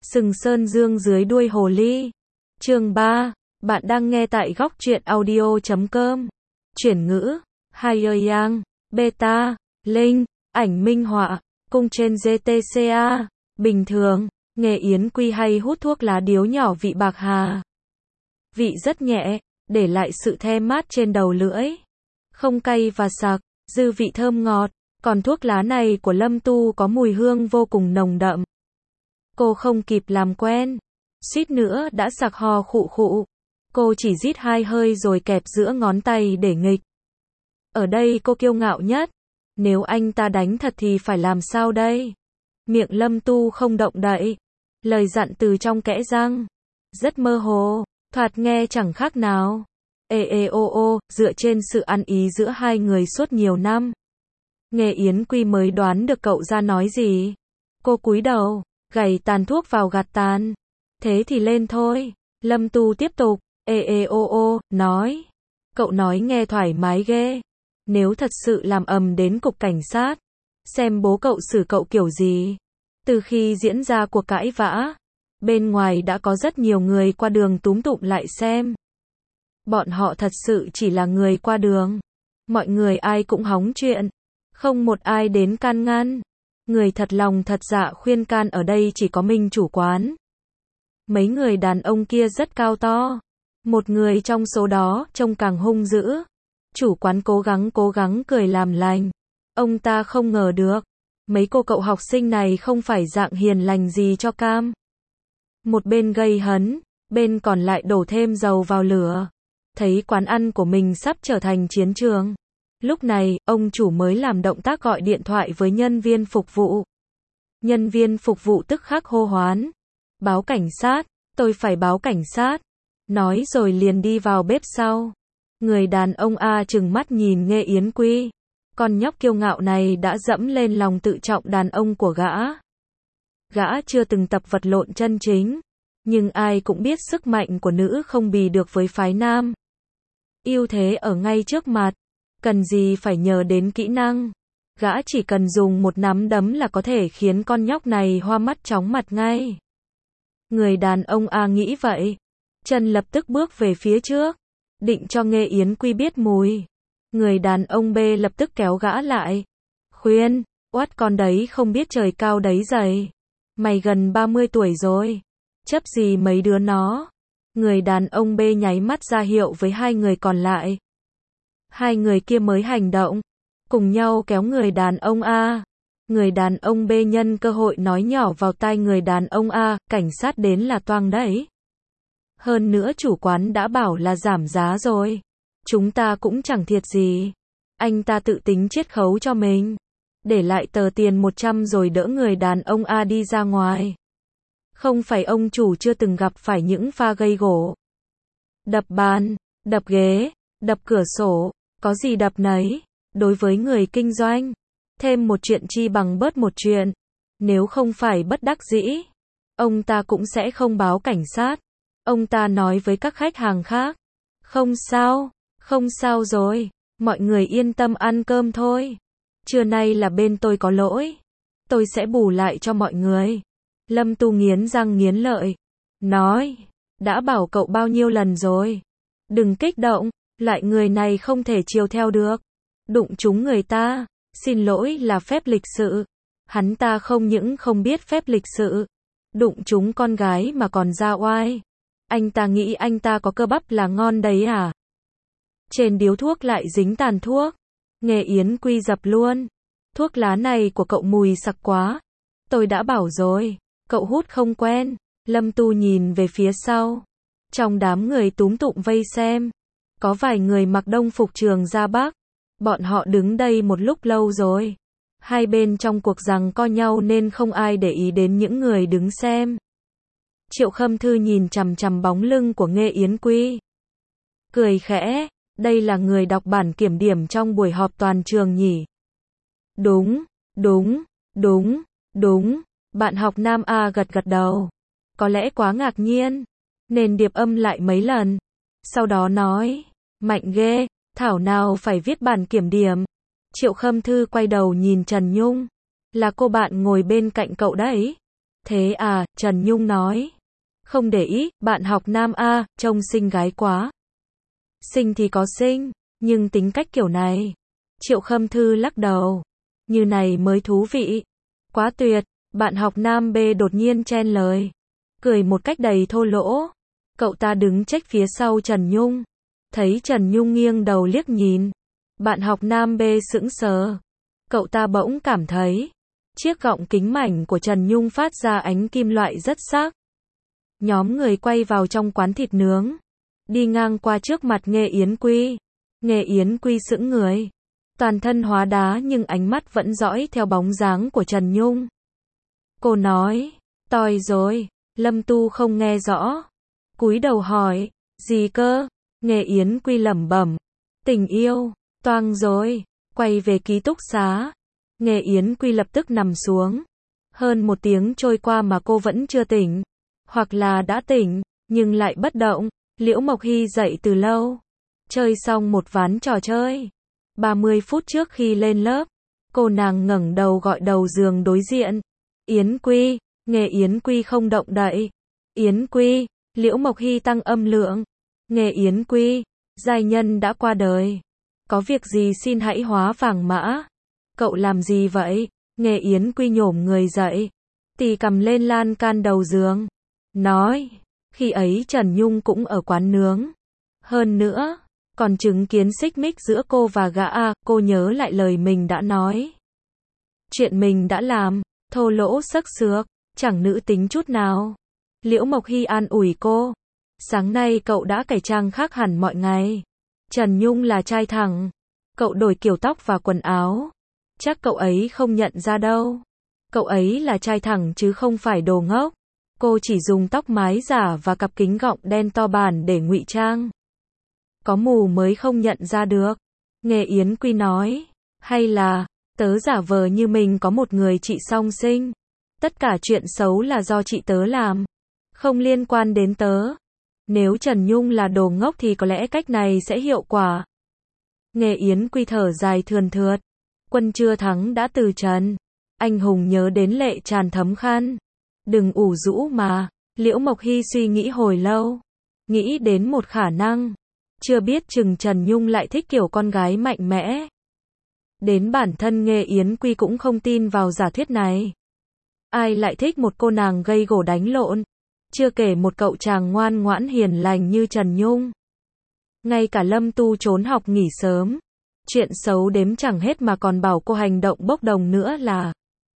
Sừng Sơn Dương dưới đuôi hồ ly. Chương 3. Bạn đang nghe tại góc truyện audio.com. Chuyển ngữ. Haiyang. Beta. Link. Ảnh minh họa. Cung trên GTCA. Bình thường. Nghe Yến Quy hay hút thuốc lá điếu nhỏ vị bạc hà. Vị rất nhẹ, để lại sự the mát trên đầu lưỡi. Không cay và sặc, dư vị thơm ngọt. Còn thuốc lá này của Lâm Tu có mùi hương vô cùng nồng đậm. Cô không kịp làm quen, suýt nữa đã sặc ho khụ khụ. Cô chỉ rít 2 hơi rồi kẹp giữa ngón tay để nghịch. Ở đây cô kiêu ngạo nhất. Nếu anh ta đánh thật thì phải làm sao đây? Miệng Lâm Tu không động đậy. Lời dặn từ trong kẽ răng. Rất mơ hồ, thoạt nghe chẳng khác nào. Dựa trên sự ăn ý giữa hai người suốt nhiều năm. Nghe Yến Quy mới đoán được cậu ra nói gì. Cô cúi đầu, gảy tàn thuốc vào gạt tàn. Thế thì lên thôi. Lâm Tu tiếp tục. Nói. Cậu nói nghe thoải mái ghê. Nếu thật sự làm ầm đến cục cảnh sát, xem bố cậu xử cậu kiểu gì. Từ khi diễn ra cuộc cãi vã, bên ngoài đã có rất nhiều người qua đường túm tụm lại xem. Bọn họ thật sự chỉ là người qua đường. Mọi người ai cũng hóng chuyện. Không một ai đến can ngăn. Người thật lòng thật dạ khuyên can ở đây chỉ có mình chủ quán. Mấy người đàn ông kia rất cao to. Một người trong số đó trông càng hung dữ. Chủ quán cố gắng cười làm lành. Ông ta không ngờ được. Mấy cô cậu học sinh này không phải dạng hiền lành gì cho cam. Một bên gây hấn, bên còn lại đổ thêm dầu vào lửa. Thấy quán ăn của mình sắp trở thành chiến trường. Lúc này, ông chủ mới làm động tác gọi điện thoại với nhân viên phục vụ. Nhân viên phục vụ tức khắc hô hoán. Báo cảnh sát, tôi phải báo cảnh sát. Nói rồi liền đi vào bếp sau. Người đàn ông A trừng mắt nhìn Nghe Yến Quy. Con nhóc kiêu ngạo này đã dẫm lên lòng tự trọng đàn ông của gã. Gã chưa từng tập vật lộn chân chính. Nhưng ai cũng biết sức mạnh của nữ không bì được với phái nam. Ưu thế ở ngay trước mặt. Cần gì phải nhờ đến kỹ năng. Gã chỉ cần dùng một nắm đấm là có thể khiến con nhóc này hoa mắt chóng mặt ngay. Người đàn ông A nghĩ vậy. Chân lập tức bước về phía trước. Định cho Nghe Yến Quy biết mùi. Người đàn ông B lập tức kéo gã lại. Khuyên, oát con đấy không biết trời cao đấy dày. Mày gần 30 tuổi rồi. Chấp gì mấy đứa nó. Người đàn ông B nháy mắt ra hiệu với hai người còn lại. Hai người kia mới hành động. Cùng nhau kéo người đàn ông A. Người đàn ông B nhân cơ hội nói nhỏ vào tai người đàn ông A. Cảnh sát đến là toang đấy. Hơn nữa chủ quán đã bảo là giảm giá rồi. Chúng ta cũng chẳng thiệt gì. Anh ta tự tính chiết khấu cho mình. Để lại tờ tiền 100 rồi đỡ người đàn ông A đi ra ngoài. Không phải ông chủ chưa từng gặp phải những pha gây gổ. Đập bàn, đập ghế, đập cửa sổ. Có gì đập nấy. Đối với người kinh doanh, thêm một chuyện chi bằng bớt một chuyện. Nếu không phải bất đắc dĩ, ông ta cũng sẽ không báo cảnh sát. Ông ta nói với các khách hàng khác. Không sao rồi. Mọi người yên tâm ăn cơm thôi. Trưa nay là bên tôi có lỗi. Tôi sẽ bù lại cho mọi người. Lâm Tu nghiến răng nghiến lợi. Nói. Đã bảo cậu bao nhiêu lần rồi. Đừng kích động. Loại người này không thể chiều theo được. Đụng trúng người ta. Xin lỗi là phép lịch sự. Hắn ta không những không biết phép lịch sự. Đụng trúng con gái mà còn ra oai. Anh ta nghĩ anh ta có cơ bắp là ngon đấy à? Trên điếu thuốc lại dính tàn thuốc. Nghe Yến Quy dập luôn. Thuốc lá này của cậu mùi sặc quá. Tôi đã bảo rồi. Cậu hút không quen. Lâm Tu nhìn về phía sau. Trong đám người túm tụm vây xem. Có vài người mặc đông phục trường ra Bắc. Bọn họ đứng đây một lúc lâu rồi. Hai bên trong cuộc giằng co nhau nên không ai để ý đến những người đứng xem. Triệu Khâm Thư nhìn chằm chằm bóng lưng của Nghe Yến Quy. Cười khẽ, đây là người đọc bản kiểm điểm trong buổi họp toàn trường nhỉ? Đúng. Bạn học nam A gật đầu. Có lẽ quá ngạc nhiên, nên điệp âm lại mấy lần. Sau đó nói, mạnh ghê, thảo nào phải viết bản kiểm điểm. Triệu Khâm Thư quay đầu nhìn Trần Nhung. Là cô bạn ngồi bên cạnh cậu đấy. Thế à, Trần Nhung nói. Không để ý, bạn học nam a, trông xinh gái quá. Xinh thì có xinh, nhưng tính cách kiểu này. Triệu Khâm Thư lắc đầu. Như này mới thú vị. Quá tuyệt, bạn học nam B đột nhiên chen lời. Cười một cách đầy thô lỗ. Cậu ta đứng trách phía sau Trần Nhung. Thấy Trần Nhung nghiêng đầu liếc nhìn. Bạn học nam B sững sờ. Cậu ta bỗng cảm thấy chiếc gọng kính mảnh của Trần Nhung phát ra ánh kim loại rất sắc. Nhóm người quay vào trong quán thịt nướng. Đi ngang qua trước mặt Nghê Yến Quy. Nghê Yến Quy sững người. Toàn thân hóa đá nhưng ánh mắt vẫn dõi theo bóng dáng của Trần Nhung. Cô nói, toi rồi. Lâm Tu không nghe rõ. Cúi đầu hỏi, gì cơ? Nghê Yến Quy lẩm bẩm. Tình yêu, toang rồi. Quay về ký túc xá. Nghê Yến Quy lập tức nằm xuống. Hơn 1 tiếng trôi qua mà cô vẫn chưa tỉnh. Hoặc là đã tỉnh, nhưng lại bất động. Liễu Mộc Hy dậy từ lâu. Chơi xong một ván trò chơi. 30 phút trước khi lên lớp, cô nàng ngẩng đầu gọi đầu giường đối diện. Yến Quy, Nghê Yến Quy không động đậy. Yến Quy, Liễu Mộc Hy tăng âm lượng. Nghê Yến Quy, giai nhân đã qua đời. Có việc gì xin hãy hóa vàng mã. Cậu làm gì vậy? Nghê Yến Quy nhổm người dậy. Tì cầm lên lan can đầu giường. Nói, khi ấy Trần Nhung cũng ở quán nướng. Hơn nữa, còn chứng kiến xích mích giữa cô và gã A, cô nhớ lại lời mình đã nói. Chuyện mình đã làm, thô lỗ sắc sược, chẳng nữ tính chút nào. Liễu Mộc Hy an ủi cô. Sáng nay cậu đã cải trang khác hẳn mọi ngày. Trần Nhung là trai thẳng. Cậu đổi kiểu tóc và quần áo. Chắc cậu ấy không nhận ra đâu. Cậu ấy là trai thẳng chứ không phải đồ ngốc. Cô chỉ dùng tóc mái giả và cặp kính gọng đen to bản để ngụy trang. Có mù mới không nhận ra được. Nghê Yến Quy nói. Hay là, tớ giả vờ như mình có một người chị song sinh. Tất cả chuyện xấu là do chị tớ làm. Không liên quan đến tớ. Nếu Trần Nhung là đồ ngốc thì có lẽ cách này sẽ hiệu quả. Nghê Yến Quy thở dài thườn thượt. Quân chưa thắng đã từ trần. Anh hùng nhớ đến lệ tràn thấm khăn. Đừng ủ rũ mà. Liễu Mộc Hy suy nghĩ hồi lâu. Nghĩ đến một khả năng. Chưa biết chừng Trần Nhung lại thích kiểu con gái mạnh mẽ. Đến bản thân Nghê Yến Quy cũng không tin vào giả thuyết này. Ai lại thích một cô nàng gây gổ đánh lộn. Chưa kể một cậu chàng ngoan ngoãn hiền lành như Trần Nhung. Ngay cả Lâm Tu trốn học nghỉ sớm. Chuyện xấu đếm chẳng hết mà còn bảo cô hành động bốc đồng nữa là.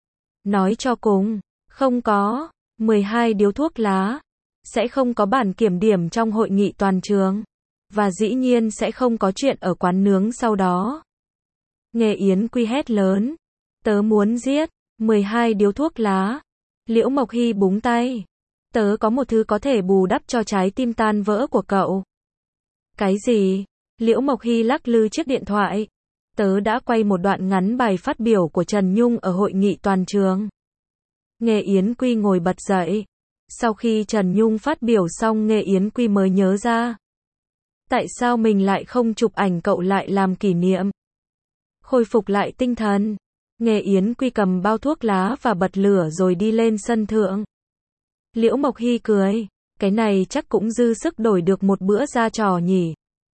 Nói cho cùng, không có 12 điếu thuốc lá. Sẽ không có bản kiểm điểm trong hội nghị toàn trường. Và dĩ nhiên sẽ không có chuyện ở quán nướng sau đó. Nghê Yến Quy hét lớn. Tớ muốn giết 12 điếu thuốc lá. Liễu Mộc Hy búng tay. Tớ có một thứ có thể bù đắp cho trái tim tan vỡ của cậu. Cái gì? Liễu Mộc Hy lắc lư chiếc điện thoại. Tớ đã quay một đoạn ngắn bài phát biểu của Trần Nhung ở hội nghị toàn trường. Nghê Yến Quy ngồi bật dậy. Sau khi Trần Nhung phát biểu xong Nghê Yến Quy mới nhớ ra. Tại sao mình lại không chụp ảnh cậu lại làm kỷ niệm? Khôi phục lại tinh thần. Nghê Yến Quy cầm bao thuốc lá và bật lửa rồi đi lên sân thượng. Liễu Mộc Hy cười. Cái này chắc cũng dư sức đổi được một bữa ra trò nhỉ.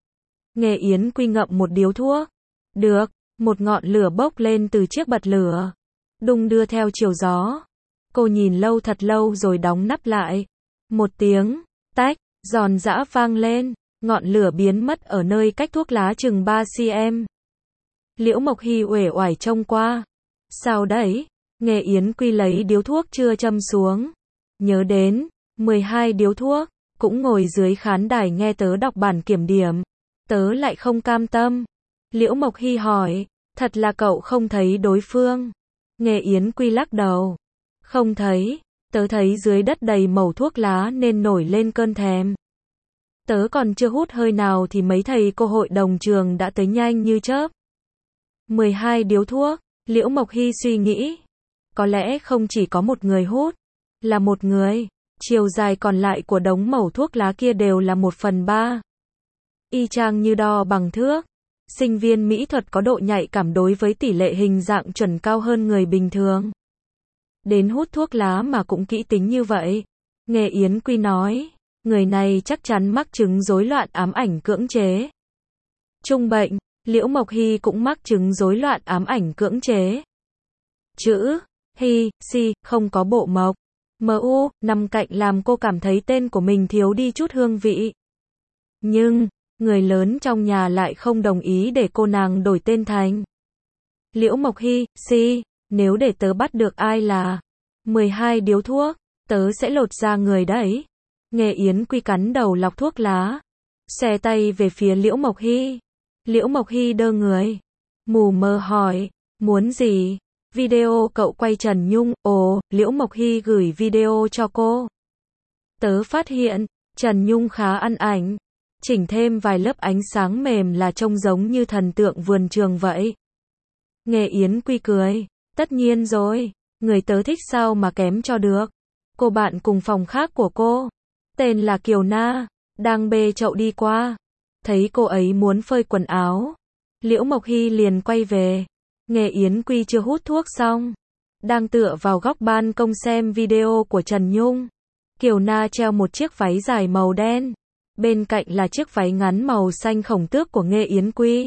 Nghê Yến Quy ngậm một điếu thuốc. Được, một ngọn lửa bốc lên từ chiếc bật lửa. Đung đưa theo chiều gió. Cô nhìn lâu thật lâu rồi đóng nắp lại. Một tiếng, tách, giòn giã vang lên. Ngọn lửa biến mất ở nơi cách thuốc lá chừng 3 cm. Liễu Mộc Hy uể oải trông qua. Sao đấy? Nghê Yến Quy lấy điếu thuốc chưa châm xuống. Nhớ đến 12 điếu thuốc. Cũng ngồi dưới khán đài nghe tớ đọc bản kiểm điểm. Tớ lại không cam tâm. Liễu Mộc Hy hỏi. Thật là cậu không thấy đối phương? Nghê Yến Quy lắc đầu. Không thấy. Tớ thấy dưới đất đầy mẩu thuốc lá nên nổi lên cơn thèm. Tớ còn chưa hút hơi nào thì mấy thầy cô hội đồng trường đã tới nhanh như chớp. 12 điếu thuốc. Liễu Mộc Hy suy nghĩ. Có lẽ không chỉ có một người hút. Là một người. Chiều dài còn lại của đống mẩu thuốc lá kia đều là 1/3. Y chang như đo bằng thước. Sinh viên mỹ thuật có độ nhạy cảm đối với tỷ lệ hình dạng chuẩn cao hơn người bình thường. đến hút thuốc lá mà cũng kỹ tính như vậy. Nghe Yến Quy nói, người này chắc chắn mắc chứng rối loạn ám ảnh cưỡng chế. Trung bệnh, Liễu Mộc Hy cũng mắc chứng rối loạn ám ảnh cưỡng chế. Chữ Hy, Si, không có bộ mộc. MU, nằm cạnh làm cô cảm thấy tên của mình thiếu đi chút hương vị. Nhưng, người lớn trong nhà lại không đồng ý để cô nàng đổi tên thành Liễu Mộc Hy, Si, nếu để tớ bắt được ai là 12 điếu thuốc, tớ sẽ lột da người đấy. Nghe Yến Quy cắn đầu lọc thuốc lá, xòe tay về phía Liễu Mộc Hy. Liễu Mộc Hy đơ người, mù mờ hỏi, muốn gì? Video cậu quay Trần Nhung, ồ, Liễu Mộc Hy gửi video cho cô. Tớ phát hiện, Trần Nhung khá ăn ảnh, chỉnh thêm vài lớp ánh sáng mềm là trông giống như thần tượng vườn trường vậy. Nghe Yến Quy cười, tất nhiên rồi, người tớ thích sao mà kém cho được. Cô bạn cùng phòng khác của cô, tên là Kiều Na, đang bê chậu đi qua, thấy cô ấy muốn phơi quần áo. Liễu Mộc Hy liền quay về. Nghe Yến Quy chưa hút thuốc xong, đang tựa vào góc ban công xem video của Trần Nhung. Kiều Na treo một chiếc váy dài màu đen, bên cạnh là chiếc váy ngắn màu xanh khổng tước của Nghe Yến Quy.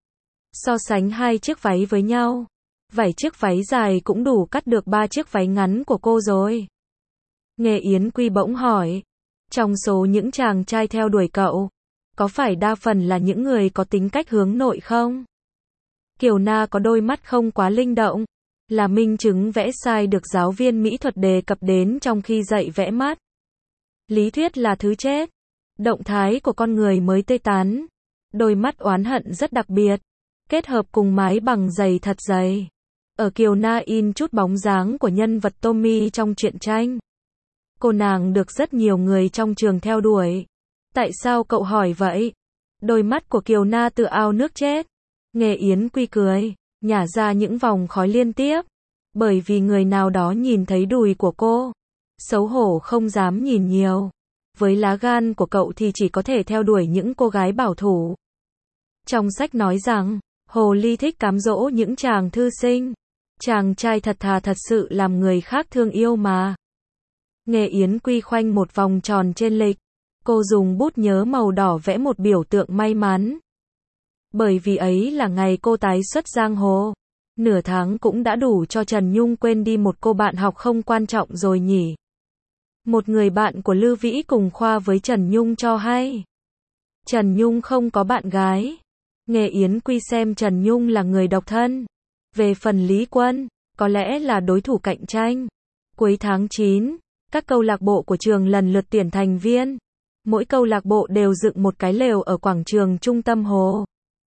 So sánh hai chiếc váy với nhau, vải chiếc váy dài cũng đủ cắt được 3 chiếc váy ngắn của cô rồi. Nghe Yến Quy bỗng hỏi, trong số những chàng trai theo đuổi cậu, có phải đa phần là những người có tính cách hướng nội không? Kiều Na có đôi mắt không quá linh động, là minh chứng vẽ sai được giáo viên mỹ thuật đề cập đến trong khi dạy vẽ mắt. Lý thuyết là thứ chết, động thái của con người mới tươi tắn. Đôi mắt oán hận rất đặc biệt, kết hợp cùng mái bằng giày thật dày. Ở Kiều Na in chút bóng dáng của nhân vật Tommy trong truyện tranh. Cô nàng được rất nhiều người trong trường theo đuổi. Tại sao cậu hỏi vậy? Đôi mắt của Kiều Na tựa ao nước chết. Nghe Yến Quy cười, nhả ra những vòng khói liên tiếp. Bởi vì người nào đó nhìn thấy đùi của cô. Xấu hổ không dám nhìn nhiều. Với lá gan của cậu thì chỉ có thể theo đuổi những cô gái bảo thủ. Trong sách nói rằng, hồ ly thích cám dỗ những chàng thư sinh. Chàng trai thật thà thật sự làm người khác thương yêu mà. Nghe Yến Quy khoanh một vòng tròn trên lịch. Cô dùng bút nhớ màu đỏ vẽ một biểu tượng may mắn. Bởi vì ấy là ngày cô tái xuất giang hồ. Nửa tháng cũng đã đủ cho Trần Nhung quên đi một cô bạn học không quan trọng rồi nhỉ. Một người bạn của Lư Vĩ cùng khoa với Trần Nhung cho hay. Trần Nhung không có bạn gái. Nghe Yến Quy xem Trần Nhung là người độc thân. Về phần Lý Quân, có lẽ là đối thủ cạnh tranh. Cuối tháng 9, các câu lạc bộ của trường lần lượt tuyển thành viên. Mỗi câu lạc bộ đều dựng một cái lều ở quảng trường trung tâm hồ.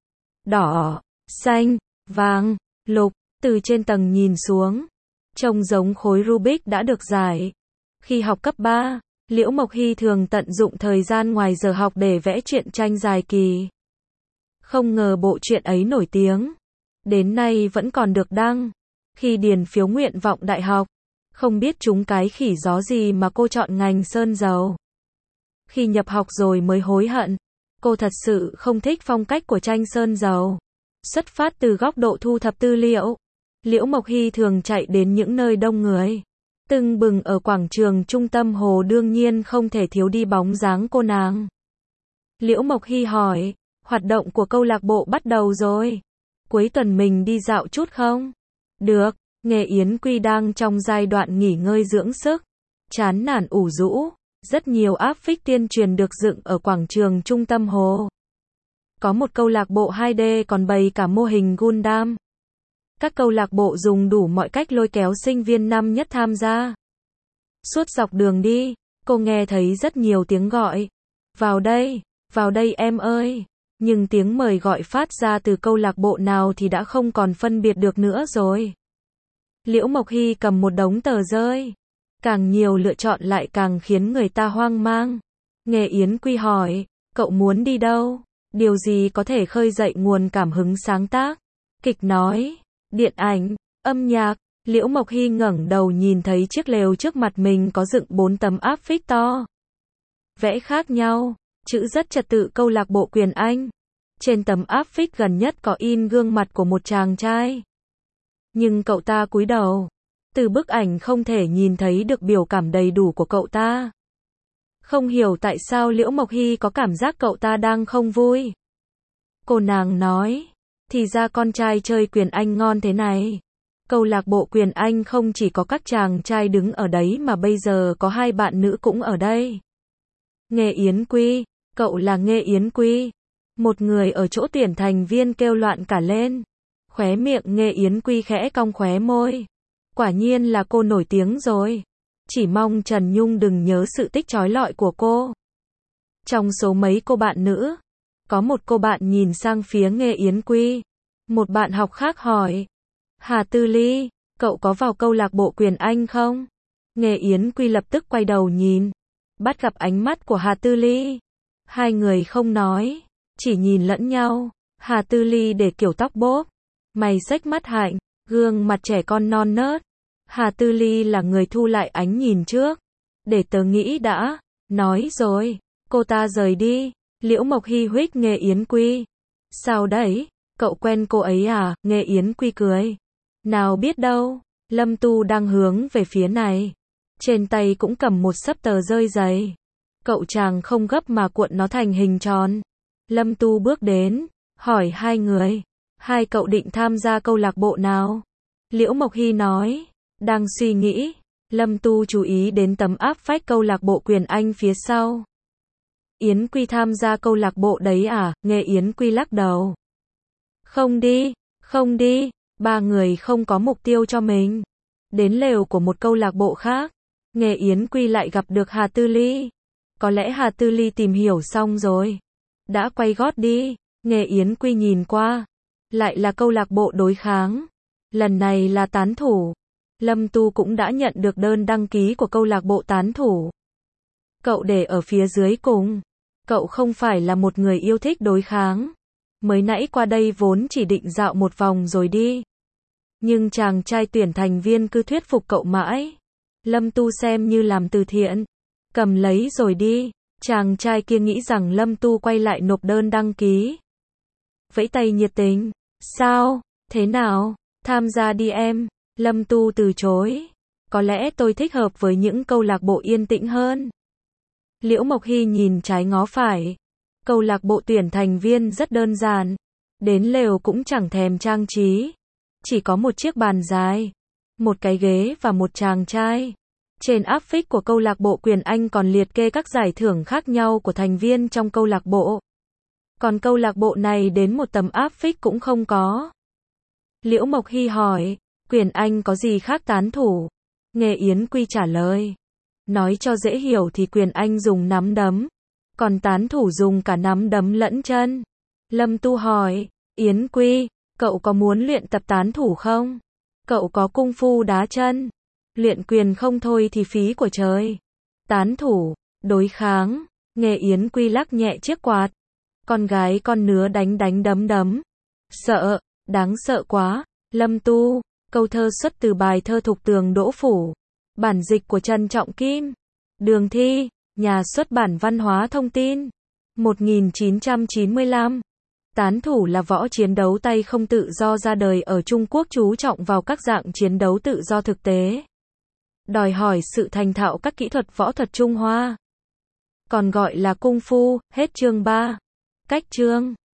Đỏ, xanh, vàng, lục, từ trên tầng nhìn xuống. Trông giống khối Rubik đã được giải. Khi học cấp 3, Liễu Mộc Hy thường tận dụng thời gian ngoài giờ học để vẽ truyện tranh dài kỳ. Không ngờ bộ truyện ấy nổi tiếng. Đến nay vẫn còn được đăng. Khi điền phiếu nguyện vọng đại học, không biết trúng cái khỉ gió gì mà cô chọn ngành sơn dầu. Khi nhập học rồi mới hối hận. Cô thật sự không thích phong cách của tranh sơn dầu. Xuất phát từ góc độ thu thập tư liệu, Liễu Mộc Hy thường chạy đến những nơi đông người. Tưng bừng ở quảng trường trung tâm hồ đương nhiên không thể thiếu đi bóng dáng cô nàng. Liễu Mộc Hy hỏi, hoạt động của câu lạc bộ bắt đầu rồi. Cuối tuần mình đi dạo chút không? Được, Nghe Yến Quy đang trong giai đoạn nghỉ ngơi dưỡng sức. Chán nản ủ rũ. Rất nhiều áp phích tuyên truyền được dựng ở quảng trường trung tâm hồ. Có một câu lạc bộ 2D còn bày cả mô hình Gundam. Các câu lạc bộ dùng đủ mọi cách lôi kéo sinh viên năm nhất tham gia. Suốt dọc đường đi, cô nghe thấy rất nhiều tiếng gọi. Vào đây em ơi. Nhưng tiếng mời gọi phát ra từ câu lạc bộ nào thì đã không còn phân biệt được nữa rồi. Liễu Mộc Hy cầm một đống tờ rơi. Càng nhiều lựa chọn lại càng khiến người ta hoang mang. Nghe Yến Quy hỏi, cậu muốn đi đâu? Điều gì có thể khơi dậy nguồn cảm hứng sáng tác? Kịch nói, điện ảnh, âm nhạc. Liễu Mộc Hy ngẩng đầu nhìn thấy chiếc lều trước mặt mình có dựng 4 tấm áp phích to. Vẽ khác nhau, chữ rất trật tự câu lạc bộ Quyền Anh. Trên tấm áp phích gần nhất có in gương mặt của một chàng trai. Nhưng cậu ta cúi đầu. Từ bức ảnh không thể nhìn thấy được biểu cảm đầy đủ của cậu ta. Không hiểu tại sao Liễu Mộc Hy có cảm giác cậu ta đang không vui. Cô nàng nói, thì ra con trai chơi quyền Anh ngon thế này. Câu lạc bộ quyền Anh không chỉ có các chàng trai đứng ở đấy mà bây giờ có 2 bạn nữ cũng ở đây. Nghe Yến Quy, cậu là Nghe Yến Quy. Một người ở chỗ tuyển thành viên kêu loạn cả lên. Khóe miệng Nghe Yến Quy khẽ cong khóe môi. Quả nhiên là cô nổi tiếng rồi. Chỉ mong Trần Nhung đừng nhớ sự tích chói lọi của cô. Trong số mấy cô bạn nữ, có một cô bạn nhìn sang phía Nghe Yến Quy. Một bạn học khác hỏi, Hà Tư Ly, cậu có vào câu lạc bộ quyền Anh không? Nghe Yến Quy lập tức quay đầu nhìn, bắt gặp ánh mắt của Hà Tư Ly. Hai người không nói, chỉ nhìn lẫn nhau. Hà Tư Ly để kiểu tóc bốp, mày xếch mắt hạnh, gương mặt trẻ con non nớt. Hà Tư Ly là người thu lại ánh nhìn trước. Để tớ nghĩ đã, nói rồi, cô ta rời đi. Liễu Mộc Hy huých Nghe Yến Quy. Sao đấy, cậu quen cô ấy à? Nghe Yến Quy cười. Nào biết đâu, Lâm Tu đang hướng về phía này. Trên tay cũng cầm một xấp tờ rơi dày. Cậu chàng không gấp mà cuộn nó thành hình tròn. Lâm Tu bước đến, hỏi hai người. Hai cậu định tham gia câu lạc bộ nào? Liễu Mộc Hy nói, đang suy nghĩ. Lâm Tu chú ý đến tấm áp phách câu lạc bộ quyền Anh phía sau. Yến Quy tham gia câu lạc bộ đấy à? Nghe Yến Quy lắc đầu. Không đi, không đi. Ba người không có mục tiêu cho mình. Đến lều của một câu lạc bộ khác. Nghe Yến Quy lại gặp được Hà Tư Ly. Có lẽ Hà Tư Ly tìm hiểu xong rồi. Đã quay gót đi. Nghe Yến Quy nhìn qua. Lại là câu lạc bộ đối kháng. Lần này là tán thủ. Lâm Tu cũng đã nhận được đơn đăng ký của câu lạc bộ tán thủ. Cậu để ở phía dưới cùng. Cậu không phải là một người yêu thích đối kháng. Mới nãy qua đây vốn chỉ định dạo một vòng rồi đi. Nhưng chàng trai tuyển thành viên cứ thuyết phục cậu mãi. Lâm Tu xem như làm từ thiện. Cầm lấy rồi đi. Chàng trai kia nghĩ rằng Lâm Tu quay lại nộp đơn đăng ký. Vẫy tay nhiệt tình. Sao? Thế nào? Tham gia đi em. Lâm Tu từ chối. Có lẽ tôi thích hợp với những câu lạc bộ yên tĩnh hơn. Liễu Mộc Hy nhìn trái ngó phải. Câu lạc bộ tuyển thành viên rất đơn giản. Đến lều cũng chẳng thèm trang trí. Chỉ có một chiếc bàn dài, một cái ghế và một chàng trai. Trên áp phích của câu lạc bộ quyền Anh còn liệt kê các giải thưởng khác nhau của thành viên trong câu lạc bộ. Còn câu lạc bộ này đến một tấm áp phích cũng không có. Liễu Mộc Hy hỏi, quyền Anh có gì khác tán thủ? Nghe Yến Quy trả lời. Nói cho dễ hiểu thì quyền Anh dùng nắm đấm. Còn tán thủ dùng cả nắm đấm lẫn chân. Lâm Tu hỏi, Yến Quy, cậu có muốn luyện tập tán thủ không? Cậu có cung phu đá chân. Luyện quyền không thôi thì phí của trời. Tán thủ, đối kháng. Nghe Yến Quy lắc nhẹ chiếc quạt. Con gái con nứa đánh đánh đấm đấm. Sợ, đáng sợ quá. Lâm Tu, câu thơ xuất từ bài thơ Thục Tường Đỗ Phủ. Bản dịch của Trần Trọng Kim. Đường thi, nhà xuất bản Văn hóa Thông tin. 1995. Tán thủ là võ chiến đấu tay không tự do ra đời ở Trung Quốc, chú trọng vào các dạng chiến đấu tự do thực tế. Đòi hỏi sự thành thạo các kỹ thuật võ thuật Trung Hoa. Còn gọi là cung phu, hết chương 3. Cách chương